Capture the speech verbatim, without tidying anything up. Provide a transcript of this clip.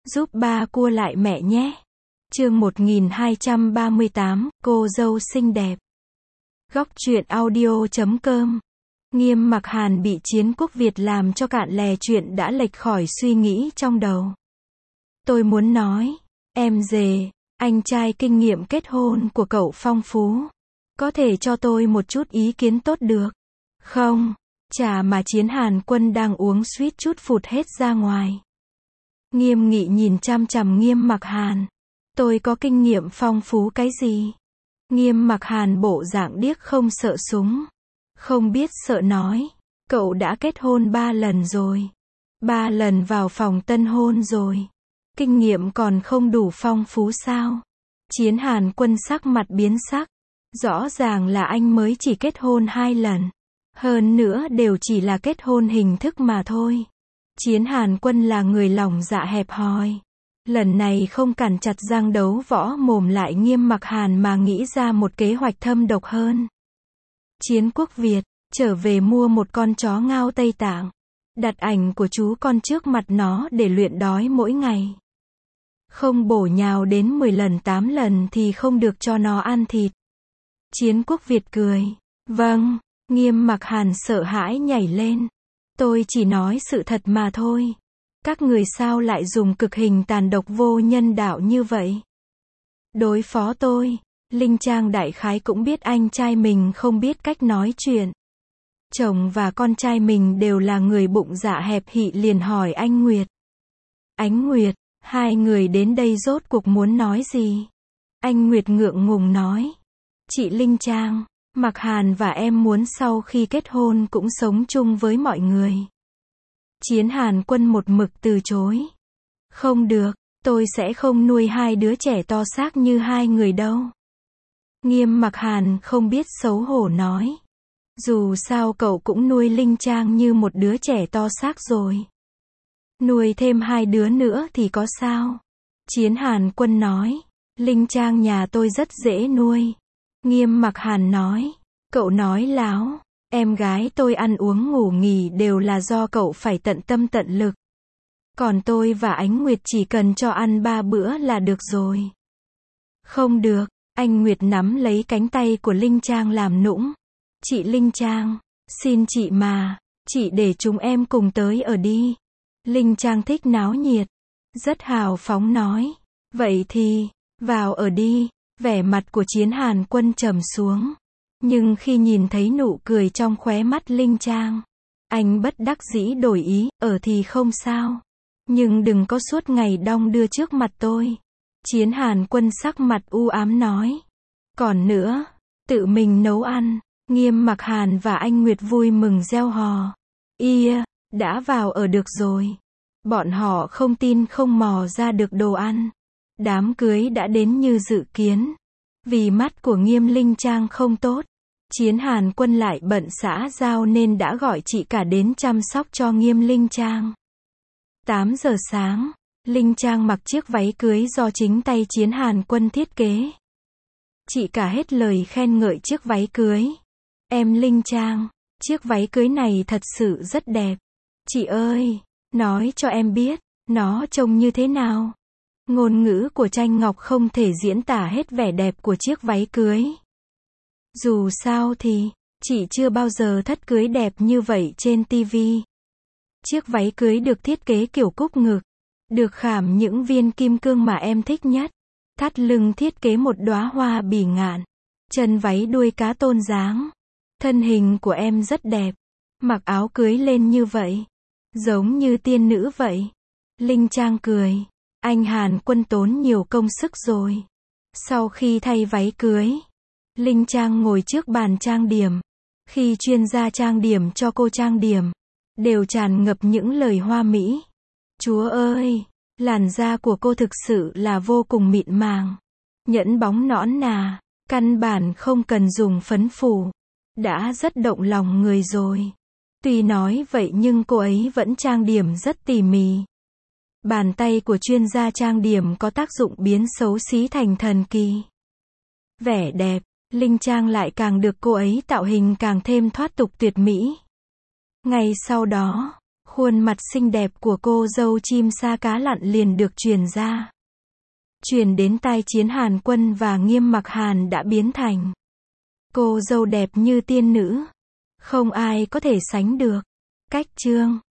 Giúp ba cua lại mẹ nhé. Chương một nghìn hai trăm ba mươi tám, cô dâu xinh đẹp. Góc truyện audio chấm com. Nghiêm Mặc Hàn bị Chiến Quốc Việt làm cho cạn lè chuyện đã lệch khỏi suy nghĩ trong đầu. Tôi muốn nói, em dề, anh trai kinh nghiệm kết hôn của cậu phong phú. Có thể cho tôi một chút ý kiến tốt được không? Trà mà Chiến Hàn Quân đang uống suýt chút phụt hết ra ngoài. Nghiêm Nghị nhìn chằm chằm Nghiêm Mặc Hàn. Tôi có kinh nghiệm phong phú cái gì? Nghiêm Mặc Hàn bộ dạng điếc không sợ súng. Không biết sợ nói. Cậu đã kết hôn ba lần rồi. Ba lần vào phòng tân hôn rồi. Kinh nghiệm còn không đủ phong phú sao? Chiến Hàn Quân sắc mặt biến sắc. Rõ ràng là anh mới chỉ kết hôn hai lần. Hơn nữa đều chỉ là kết hôn hình thức mà thôi. Chiến Hàn Quân là người lòng dạ hẹp hòi. Lần này không cản chặt răng đấu võ mồm lại Nghiêm Mặc Hàn mà nghĩ ra một kế hoạch thâm độc hơn. Chiến Quốc Việt, trở về mua một con chó ngao Tây Tạng. Đặt ảnh của chú con trước mặt nó để luyện đói mỗi ngày. Không bổ nhào đến mười lần tám lần thì không được cho nó ăn thịt. Chiến Quốc Việt cười. Vâng, Nghiêm Mặc Hàn sợ hãi nhảy lên. Tôi chỉ nói sự thật mà thôi. Các người sao lại dùng cực hình tàn độc vô nhân đạo như vậy? Đối phó tôi, Linh Trang đại khái cũng biết anh trai mình không biết cách nói chuyện. Chồng và con trai mình đều là người bụng dạ hẹp hị liền hỏi anh Nguyệt. Ánh Nguyệt, hai người đến đây rốt cuộc muốn nói gì? Anh Nguyệt ngượng ngùng nói. Chị Linh Trang, Mặc Hàn và em muốn sau khi kết hôn cũng sống chung với mọi người. Chiến Hàn Quân một mực từ chối. Không được, tôi sẽ không nuôi hai đứa trẻ to xác như hai người đâu. Nghiêm Mặc Hàn không biết xấu hổ nói. Dù sao cậu cũng nuôi Linh Trang như một đứa trẻ to xác rồi. Nuôi thêm hai đứa nữa thì có sao? Chiến Hàn Quân nói. Linh Trang nhà tôi rất dễ nuôi. Nghiêm Mặc Hàn nói. Cậu nói láo. Em gái tôi ăn uống ngủ nghỉ đều là do cậu phải tận tâm tận lực. Còn tôi và Ánh Nguyệt chỉ cần cho ăn ba bữa là được rồi. Không được, anh Nguyệt nắm lấy cánh tay của Linh Trang làm nũng. Chị Linh Trang, xin chị mà, chị để chúng em cùng tới ở đi. Linh Trang thích náo nhiệt. Rất hào phóng nói. Vậy thì, vào ở đi. Vẻ mặt của Chiến Hàn Quân trầm xuống. Nhưng khi nhìn thấy nụ cười trong khóe mắt Linh Trang, anh bất đắc dĩ đổi ý, ở thì không sao. Nhưng đừng có suốt ngày đong đưa trước mặt tôi. Chiến Hàn Quân sắc mặt u ám nói. Còn nữa, tự mình nấu ăn. Nghiêm Mặc Hàn và anh Nguyệt vui mừng reo hò. Ia, đã vào ở được rồi. Bọn họ không tin không mò ra được đồ ăn. Đám cưới đã đến như dự kiến. Vì mắt của Nghiêm Linh Trang không tốt, Chiến Hàn Quân lại bận xã giao nên đã gọi chị cả đến chăm sóc cho Nghiêm Linh Trang. tám giờ sáng, Linh Trang mặc chiếc váy cưới do chính tay Chiến Hàn Quân thiết kế. Chị cả hết lời khen ngợi chiếc váy cưới. Em Linh Trang, chiếc váy cưới này thật sự rất đẹp. Chị ơi, nói cho em biết, nó trông như thế nào? Ngôn ngữ của Tranh Ngọc không thể diễn tả hết vẻ đẹp của chiếc váy cưới. Dù sao thì, chị chưa bao giờ thất cưới đẹp như vậy trên ti vi. Chiếc váy cưới được thiết kế kiểu cúc ngực, được khảm những viên kim cương mà em thích nhất. Thắt lưng thiết kế một đóa hoa bỉ ngạn. Chân váy đuôi cá tôn dáng. Thân hình của em rất đẹp. Mặc áo cưới lên như vậy, giống như tiên nữ vậy. Linh Trang cười. Anh Hàn Quân tốn nhiều công sức rồi. Sau khi thay váy cưới, Linh Trang ngồi trước bàn trang điểm. Khi chuyên gia trang điểm cho cô trang điểm, đều tràn ngập những lời hoa mỹ. Chúa ơi, làn da của cô thực sự là vô cùng mịn màng. Nhẫn bóng nõn nà, căn bản không cần dùng phấn phủ. Đã rất động lòng người rồi. Tuy nói vậy nhưng cô ấy vẫn trang điểm rất tỉ mỉ. Bàn tay của chuyên gia trang điểm có tác dụng biến xấu xí thành thần kỳ. Vẻ đẹp, Linh Trang lại càng được cô ấy tạo hình càng thêm thoát tục tuyệt mỹ. Ngay sau đó, Khuôn mặt xinh đẹp của cô dâu chim sa cá lặn liền được truyền ra. Truyền đến tai Chiến Hàn Quân và Nghiêm Mặc Hàn đã biến thành cô dâu đẹp như tiên nữ. Không ai có thể sánh được. Cách chương